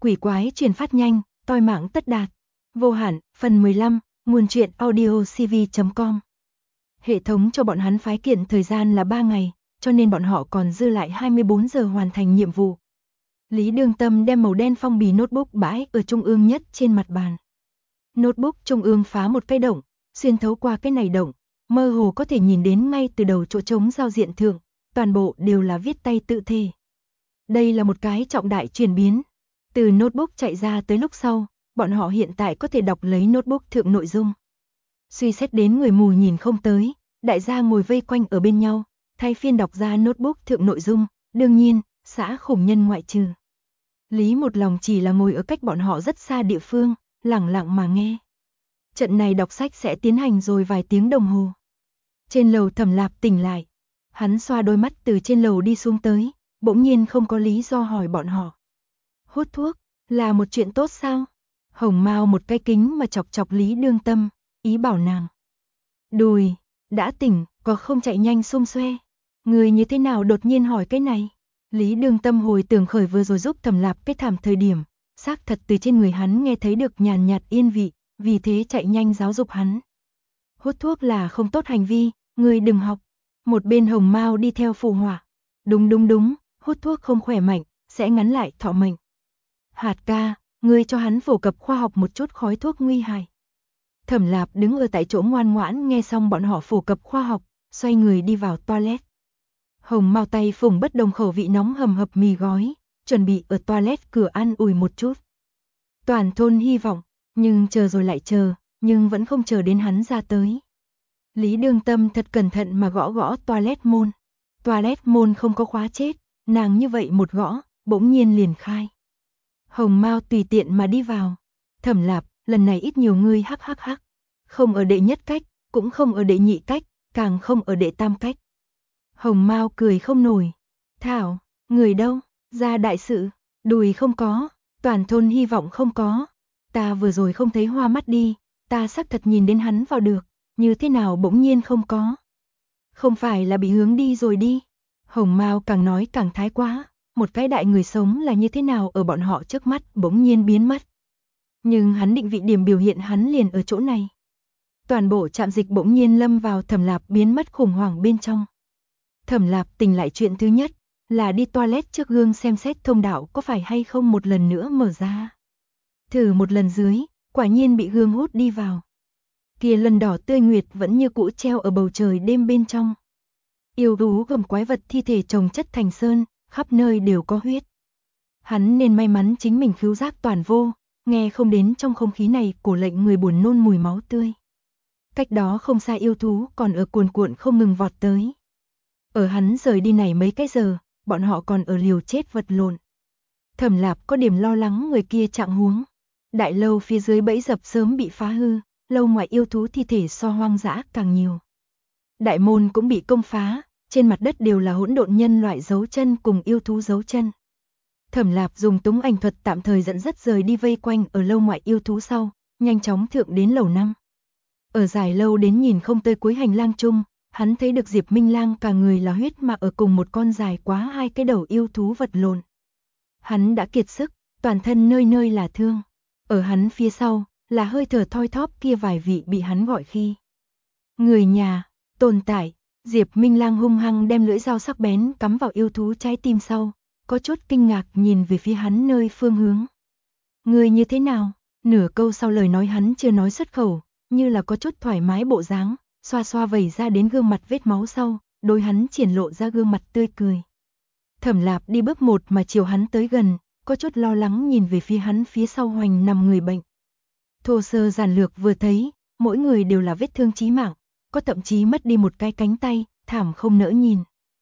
quỷ quái truyền phát nhanh, toi mạng tất đạt. Vô hạn, phần 15, nguồn truyện audiocv.com. Hệ thống cho bọn hắn phái kiện thời gian là 3 ngày, cho nên bọn họ còn dư lại 24 giờ hoàn thành nhiệm vụ. Lý Đương Tâm đem màu đen phong bì notebook bãi ở trung ương nhất trên mặt bàn. Notebook trung ương phá một cái động, xuyên thấu qua cái này động, mơ hồ có thể nhìn đến ngay từ đầu chỗ trống giao diện thượng, toàn bộ đều là viết tay tự thể. Đây là một cái trọng đại chuyển biến. Từ notebook chạy ra tới lúc sau, bọn họ hiện tại có thể đọc lấy notebook thượng nội dung. Suy xét đến người mù nhìn không tới, đại gia ngồi vây quanh ở bên nhau, thay phiên đọc ra notebook thượng nội dung, đương nhiên, xã khủng nhân ngoại trừ. Lý một lòng chỉ là ngồi ở cách bọn họ rất xa địa phương, lẳng lặng mà nghe. Trận này đọc sách sẽ tiến hành rồi vài tiếng đồng hồ. Trên lầu Thẩm Lạp tỉnh lại. Hắn xoa đôi mắt từ trên lầu đi xuống tới, bỗng nhiên không có lý do hỏi bọn họ. Hút thuốc, là một chuyện tốt sao? Hồng Mao một cái kính mà chọc chọc Lý Đương Tâm, ý bảo nàng. Đùi, đã tỉnh, có không chạy nhanh xung xoe. Người như thế nào đột nhiên hỏi cái này? Lý Đương Tâm hồi tưởng khởi vừa rồi giúp Thẩm Lạp kết thảm thời điểm, xác thật từ trên người hắn nghe thấy được nhàn nhạt yên vị, vì thế chạy nhanh giáo dục hắn. Hút thuốc là không tốt hành vi, người đừng học. Một bên Hồng Mao đi theo phụ họa. Đúng, hút thuốc không khỏe mạnh, sẽ ngắn lại thọ mệnh. Hạt ca, ngươi cho hắn phổ cập khoa học một chút khói thuốc nguy hại. Thẩm Lạp đứng ở tại chỗ ngoan ngoãn nghe xong bọn họ phổ cập khoa học, xoay người đi vào toilet. Hồng Mao tay phủng bất đồng khẩu vị nóng hầm hập mì gói, chuẩn bị ở toilet cửa ăn ủi một chút. Toàn thôn hy vọng, nhưng chờ rồi lại chờ, nhưng vẫn không chờ đến hắn ra tới. Lý Đương Tâm thật cẩn thận mà gõ gõ toilet môn. Toilet môn không có khóa chết, nàng như vậy một gõ, bỗng nhiên liền khai. Hồng Mao tùy tiện mà đi vào. Thẩm Lạp, lần này ít nhiều ngươi hắc. Không ở đệ nhất cách, cũng không ở đệ nhị cách, càng không ở đệ tam cách. Hồng Mao cười không nổi. Thảo, người đâu, ra đại sự, đùi không có, toàn thôn hy vọng không có. Ta vừa rồi không thấy hoa mắt đi, ta xác thật nhìn đến hắn vào được, như thế nào bỗng nhiên không có. Không phải là bị hướng đi rồi đi. Hồng Mao càng nói càng thái quá, một cái đại người sống là như thế nào ở bọn họ trước mắt bỗng nhiên biến mất. Nhưng hắn định vị điểm biểu hiện hắn liền ở chỗ này. Toàn bộ trạm dịch bỗng nhiên lâm vào Thẩm Lạp biến mất khủng hoảng bên trong. Thẩm Lạp tỉnh lại chuyện thứ nhất là đi toilet trước gương xem xét thông đạo có phải hay không một lần nữa mở ra. Thử một lần dưới, quả nhiên bị gương hút đi vào. Kia lần đỏ tươi nguyệt vẫn như cũ treo ở bầu trời đêm bên trong. Yêu thú gầm quái vật thi thể chồng chất thành sơn, khắp nơi đều có huyết. Hắn nên may mắn chính mình khứu giác toàn vô, nghe không đến trong không khí này cổ lệnh người buồn nôn mùi máu tươi. Cách đó không xa yêu thú còn ở cuồn cuộn không ngừng vọt tới. Ở hắn rời đi này mấy cái giờ, bọn họ còn ở liều chết vật lộn. Thẩm Lạp có điểm lo lắng người kia trạng huống. Đại lâu phía dưới bẫy dập sớm bị phá hư, lâu ngoài yêu thú thi thể so hoang dã càng nhiều. Đại môn cũng bị công phá, trên mặt đất đều là hỗn độn nhân loại dấu chân cùng yêu thú dấu chân. Thẩm Lạp dùng túng ảnh thuật tạm thời dẫn dắt rời đi vây quanh ở lâu ngoại yêu thú sau, nhanh chóng thượng đến lầu 5. Ở dài lâu đến nhìn không tới cuối hành lang chung, hắn thấy được Diệp Minh Lang cả người là huyết mà ở cùng một con dài quá 2 cái đầu yêu thú vật lộn. Hắn đã kiệt sức, toàn thân nơi nơi là thương. Ở hắn phía sau, là hơi thở thoi thóp kia vài vị bị hắn gọi khi. Người nhà, tồn tại, Diệp Minh Lang hung hăng đem lưỡi dao sắc bén cắm vào yêu thú trái tim sau, có chút kinh ngạc nhìn về phía hắn nơi phương hướng. Người như thế nào? Nửa câu sau lời nói hắn chưa nói xuất khẩu, như là có chút thoải mái bộ dáng, xoa xoa vẩy ra đến gương mặt vết máu sau, đôi hắn triển lộ ra gương mặt tươi cười. Thẩm Lạp đi bước một mà chiều hắn tới gần, có chút lo lắng nhìn về phía hắn phía sau hoành nằm người bệnh. Thô sơ giản lược vừa thấy, mỗi người đều là vết thương chí mạng, có thậm chí mất đi một cái cánh tay, thảm không nỡ nhìn.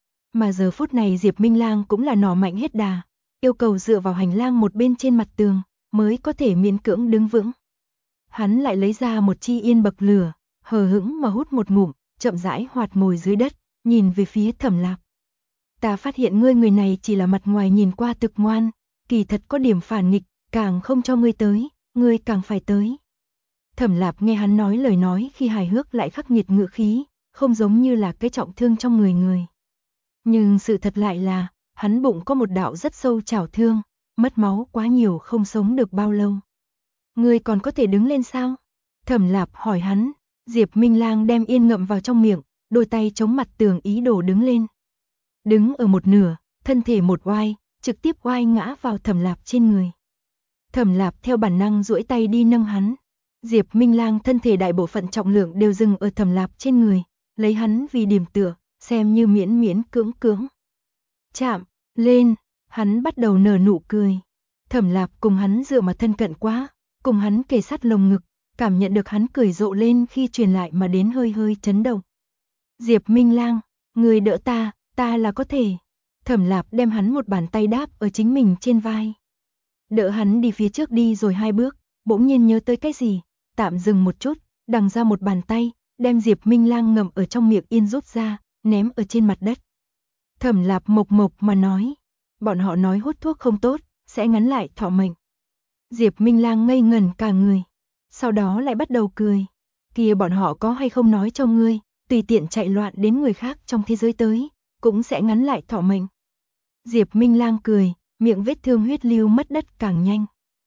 Mà giờ phút này Diệp Minh Lang cũng là nỏ mạnh hết đà, yêu cầu dựa vào hành lang một bên trên mặt tường, mới có thể miễn cưỡng đứng vững. Hắn lại lấy ra một chi yên bậc lửa, hờ hững mà hút một ngụm, chậm rãi hoạt ngồi dưới đất, nhìn về phía Thẩm Lạp. Ta phát hiện ngươi người này chỉ là mặt ngoài nhìn qua thực ngoan, kỳ thật có điểm phản nghịch, càng không cho ngươi tới, ngươi càng phải tới. Thẩm Lạp nghe hắn nói lời nói khi hài hước lại khắc nghiệt ngữ khí, không giống như là cái trọng thương trong người. Nhưng sự thật lại là, hắn bụng có một đạo rất sâu chảo thương, mất máu quá nhiều không sống được bao lâu. Ngươi còn có thể đứng lên sao? Thẩm Lạp hỏi hắn. Diệp Minh Lang đem yên ngậm vào trong miệng, đôi tay chống mặt tường ý đồ đứng lên. Đứng ở một nửa, thân thể một oai, trực tiếp oai ngã vào Thẩm Lạp trên người. Thẩm Lạp theo bản năng duỗi tay đi nâng hắn. Diệp Minh Lang thân thể đại bộ phận trọng lượng đều dừng ở Thẩm Lạp trên người, lấy hắn vì điểm tựa, xem như miễn miễn cưỡng cưỡng. Chạm lên, hắn bắt đầu nở nụ cười. Thẩm Lạp cùng hắn dựa mà thân cận quá, cùng hắn kề sát lồng ngực, cảm nhận được hắn cười rộ lên khi truyền lại mà đến hơi hơi chấn động. Diệp Minh Lang, người đỡ ta là có thể. Thẩm Lạp đem hắn một bàn tay đáp ở chính mình trên vai. Đỡ hắn đi phía trước đi rồi 2 bước, bỗng nhiên nhớ tới cái gì, tạm dừng một chút, đằng ra một bàn tay, đem Diệp Minh Lang ngậm ở trong miệng yên rút ra, ném ở trên mặt đất. Thẩm Lạp mộc mộc mà nói, bọn họ nói hút thuốc không tốt, sẽ ngắn lại thọ mệnh. Diệp Minh Lang ngây ngẩn cả người, sau đó lại bắt đầu cười. Kia bọn họ có hay không nói cho ngươi, tùy tiện chạy loạn đến người khác trong thế giới tới, cũng sẽ ngắn lại thọ mệnh. Diệp Minh Lang cười, miệng vết thương huyết lưu mất đất càng nhanh.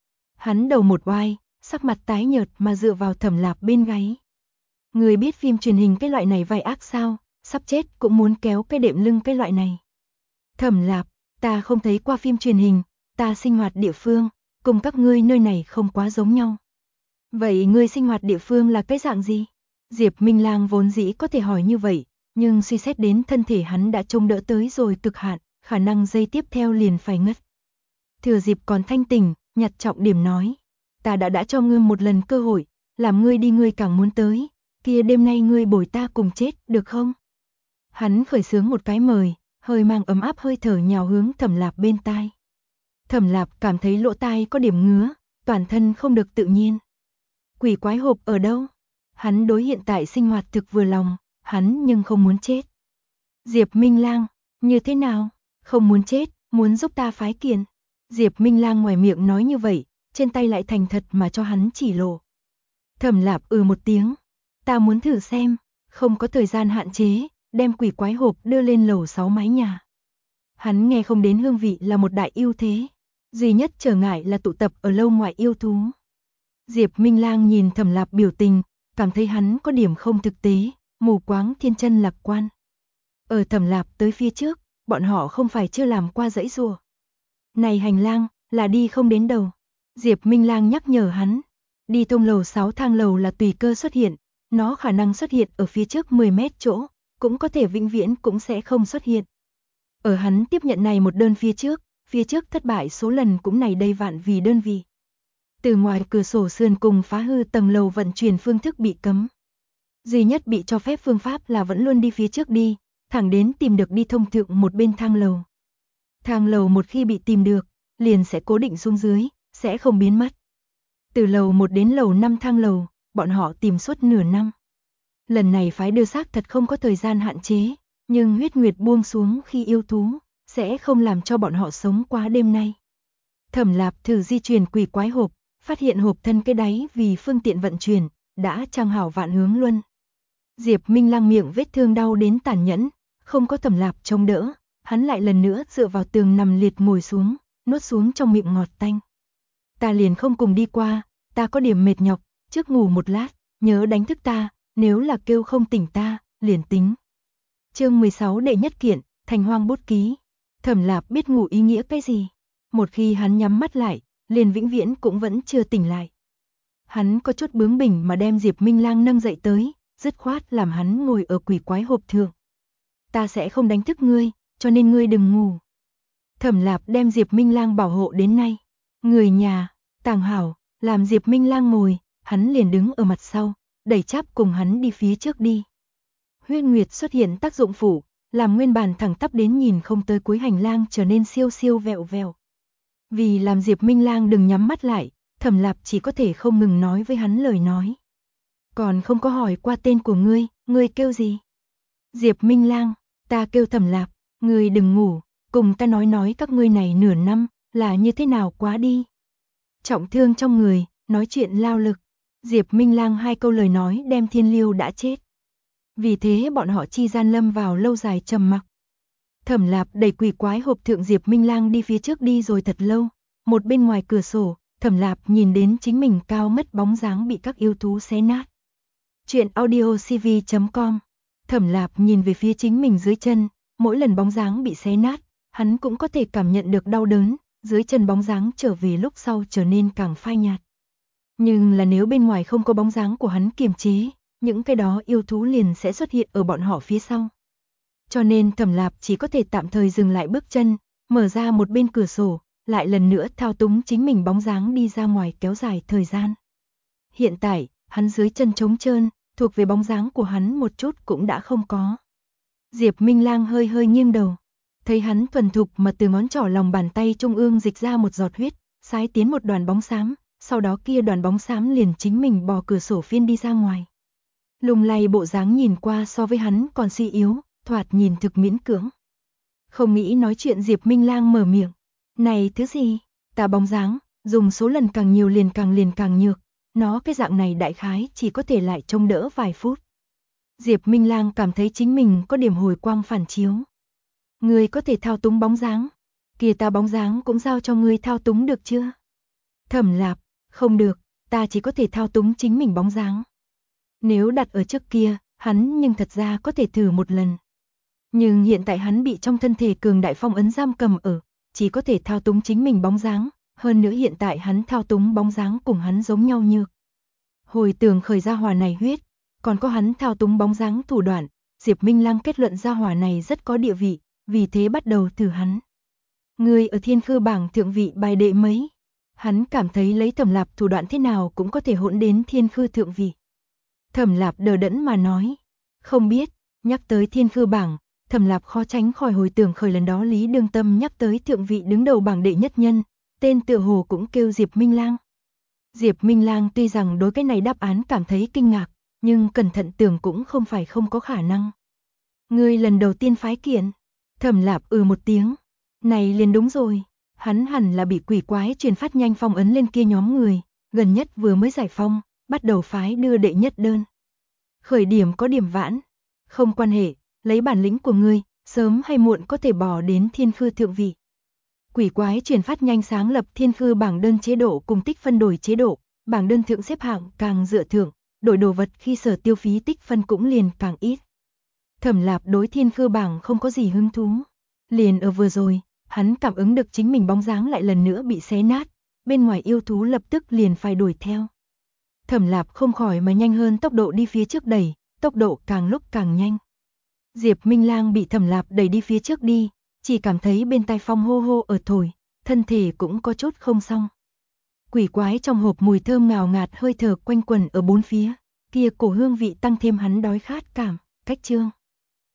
Hắn đầu một oai, sắc mặt tái nhợt mà dựa vào Thẩm Lạp bên gáy. Người biết phim truyền hình cái loại này vai ác sao, sắp chết cũng muốn kéo cái đệm lưng cái loại này. Thẩm Lạp, ta không thấy qua phim truyền hình, ta sinh hoạt địa phương, cùng các ngươi nơi này không quá giống nhau. Vậy ngươi sinh hoạt địa phương là cái dạng gì? Diệp Minh Lang vốn dĩ có thể hỏi như vậy, nhưng suy xét đến thân thể hắn đã trông đỡ tới rồi cực hạn, khả năng giây tiếp theo liền phải ngất. Thừa dịp còn thanh tỉnh, nhặt trọng điểm nói, ta đã cho ngươi một lần cơ hội, làm ngươi đi ngươi càng muốn tới, kia đêm nay ngươi bồi ta cùng chết, được không? Hắn khởi xướng một cái mời, hơi mang ấm áp hơi thở nhào hướng Thẩm Lạp bên tai. Thẩm Lạp cảm thấy lỗ tai có điểm ngứa, toàn thân không được tự nhiên. Quỷ quái hộp ở đâu? Hắn đối hiện tại sinh hoạt thực vừa lòng, hắn nhưng không muốn chết. Diệp Minh Lang, như thế nào? Không muốn chết, muốn giúp ta phái kiện. Diệp Minh Lang ngoài miệng nói như vậy, trên tay lại thành thật mà cho hắn chỉ lộ. Thẩm Lạp một tiếng, ta muốn thử xem, không có thời gian hạn chế, đem quỷ quái hộp đưa lên lầu 6 mái nhà. Hắn nghe không đến hương vị là một đại ưu thế, duy nhất trở ngại là tụ tập ở lâu ngoại yêu thú. Diệp Minh Lang nhìn Thẩm Lạp biểu tình, cảm thấy hắn có điểm không thực tế, mù quáng thiên chân lạc quan. Ở Thẩm Lạp tới phía trước, bọn họ không phải chưa làm qua dãy rùa. Này hành lang, là đi không đến đầu. Diệp Minh Lang nhắc nhở hắn, đi thông lầu 6 thang lầu là tùy cơ xuất hiện, nó khả năng xuất hiện ở phía trước 10 mét chỗ, cũng có thể vĩnh viễn cũng sẽ không xuất hiện. Ở hắn tiếp nhận này một đơn phía trước thất bại số lần cũng này đây vạn vì đơn vị. Từ ngoài cửa sổ sườn cùng phá hư tầng lầu vận chuyển phương thức bị cấm. Duy nhất bị cho phép phương pháp là vẫn luôn đi phía trước đi, thẳng đến tìm được đi thông thượng một bên thang lầu. Thang lầu một khi bị tìm được, liền sẽ cố định xuống dưới, sẽ không biến mất. Từ lầu 1 đến lầu 5 thang lầu, bọn họ tìm suốt nửa năm. Lần này phái đưa xác thật không có thời gian hạn chế, nhưng huyết nguyệt buông xuống khi yêu thú, sẽ không làm cho bọn họ sống quá đêm nay. Thẩm Lạp thử di chuyển quỷ quái hộp, phát hiện hộp thân cái đáy vì phương tiện vận chuyển, đã trang hảo vạn hướng luân. Diệp Minh Lang miệng vết thương đau đến tàn nhẫn, không có Thẩm Lạp chống đỡ, hắn lại lần nữa dựa vào tường nằm liệt ngồi xuống, nuốt xuống trong miệng ngọt tanh. Ta liền không cùng đi qua, ta có điểm mệt nhọc, trước ngủ một lát, nhớ đánh thức ta, nếu là kêu không tỉnh ta, liền tính. Chương 16 đệ nhất kiện, Thành Hoang bút ký. Thẩm Lạp biết ngủ ý nghĩa cái gì. Một khi hắn nhắm mắt lại, liền vĩnh viễn cũng vẫn chưa tỉnh lại. Hắn có chút bướng bỉnh mà đem Diệp Minh Lang nâng dậy tới, dứt khoát làm hắn ngồi ở quỷ quái hộp thượng. Ta sẽ không đánh thức ngươi, cho nên ngươi đừng ngủ. Thẩm Lạp đem Diệp Minh Lang bảo hộ đến nay. Người nhà, tàng hảo, làm Diệp Minh Lang ngồi, hắn liền đứng ở mặt sau, đẩy cháp cùng hắn đi phía trước đi. Huyết nguyệt xuất hiện tác dụng phụ, làm nguyên bản thẳng tắp đến nhìn không tới cuối hành lang trở nên siêu siêu vẹo vẹo. Vì làm Diệp Minh Lang đừng nhắm mắt lại, Thẩm Lạp chỉ có thể không ngừng nói với hắn lời nói. Còn không có hỏi qua tên của ngươi kêu gì? Diệp Minh Lang, ta kêu Thẩm Lạp, ngươi đừng ngủ, cùng ta nói các ngươi này nửa năm, là như thế nào quá đi. Trọng thương trong người, nói chuyện lao lực. Diệp Minh Lang 2 câu lời nói đem Thiên Liêu đã chết. Vì thế bọn họ chi gian lâm vào lâu dài trầm mặc. Thẩm Lạp đẩy quỷ quái hộp thượng Diệp Minh Lang đi phía trước đi rồi thật lâu, Một bên ngoài cửa sổ, Thẩm Lạp nhìn đến chính mình cao mất bóng dáng bị các yêu thú xé nát. Chuyện audiocv.com. Thẩm Lạp nhìn về phía chính mình dưới chân, mỗi lần bóng dáng bị xé nát, hắn cũng có thể cảm nhận được đau đớn, dưới chân bóng dáng trở về lúc sau trở nên càng phai nhạt. Nhưng là nếu bên ngoài không có bóng dáng của hắn kiềm chế, những cái đó yêu thú liền sẽ xuất hiện ở bọn họ phía sau. Cho nên Thẩm Lạp chỉ có thể tạm thời dừng lại bước chân, mở ra một bên cửa sổ, lại lần nữa thao túng chính mình bóng dáng đi ra ngoài kéo dài thời gian. Hiện tại, hắn dưới chân trống trơn, thuộc về bóng dáng của hắn một chút cũng đã không có. Diệp Minh Lang hơi hơi nghiêng đầu, thấy hắn thuần thục mà từ ngón trỏ lòng bàn tay trung ương dịch ra một giọt huyết, xái tiến một đoàn bóng xám, sau đó kia đoàn bóng xám liền chính mình bò cửa sổ phiên đi ra ngoài. Lung lay bộ dáng nhìn qua so với hắn còn suy yếu, thoạt nhìn thực miễn cưỡng. Không nghĩ nói chuyện Diệp Minh Lang mở miệng, này thứ gì, ta bóng dáng, dùng số lần càng nhiều liền càng nhược, nó cái dạng này đại khái chỉ có thể lại trông đỡ vài phút. Diệp Minh Lang cảm thấy chính mình có điểm hồi quang phản chiếu. Ngươi có thể thao túng bóng dáng, kìa ta bóng dáng cũng giao cho ngươi thao túng được chưa? Thẩm Lạp, không được, ta chỉ có thể thao túng chính mình bóng dáng. Nếu đặt ở trước kia, hắn nhưng thật ra có thể thử một lần. Nhưng hiện tại hắn bị trong thân thể cường đại phong ấn giam cầm ở, chỉ có thể thao túng chính mình bóng dáng, hơn nữa hiện tại hắn thao túng bóng dáng cùng hắn giống nhau nhược. Hồi tưởng khởi gia hỏa này huyết, còn có hắn thao túng bóng dáng thủ đoạn, Diệp Minh Lang kết luận gia hỏa này rất có địa vị, vì thế bắt đầu thử hắn. Người ở thiên khư bảng thượng vị bài đệ mấy? Hắn cảm thấy lấy Thẩm Lạp thủ đoạn thế nào cũng có thể hỗn đến thiên khư thượng vị. Thẩm Lạp đờ đẫn mà nói, không biết, nhắc tới thiên khư bảng, Thẩm Lạp khó tránh khỏi hồi tưởng khởi lần đó Lý Đương Tâm nhắc tới thượng vị đứng đầu bảng đệ nhất nhân, tên tựa hồ cũng kêu Diệp Minh Lang. Diệp Minh Lang tuy rằng đối cái này đáp án cảm thấy kinh ngạc, nhưng cẩn thận tưởng cũng không phải không có khả năng. Ngươi lần đầu tiên phái kiện, Thẩm Lạp một tiếng, này liền đúng rồi, hắn hẳn là bị quỷ quái truyền phát nhanh phong ấn lên kia nhóm người, gần nhất vừa mới giải phong, bắt đầu phái đưa đệ nhất đơn. Khởi điểm có điểm vãn, không quan hệ, lấy bản lĩnh của ngươi, sớm hay muộn có thể bò đến thiên khư thượng vị. Quỷ quái truyền phát nhanh sáng lập thiên khư bảng đơn chế độ cùng tích phân đổi chế độ, bảng đơn thượng xếp hạng càng dựa thượng, đổi đồ vật khi sở tiêu phí tích phân cũng liền càng ít. Thẩm Lạp đối thiên khư bảng không có gì hứng thú. Liền ở vừa rồi, hắn cảm ứng được chính mình bóng dáng lại lần nữa bị xé nát, bên ngoài yêu thú lập tức liền phải đuổi theo. Thẩm Lạp không khỏi mà nhanh hơn tốc độ đi phía trước đẩy, tốc độ càng lúc càng nhanh. Diệp Minh Lang bị Thẩm Lạp đẩy đi phía trước đi, chỉ cảm thấy bên tai phong hô hô ở thổi, thân thể cũng có chút không xong. Quỷ quái trong hộp mùi thơm ngào ngạt hơi thở quanh quẩn ở bốn phía, kia cổ hương vị tăng thêm hắn đói khát cảm, cách chương.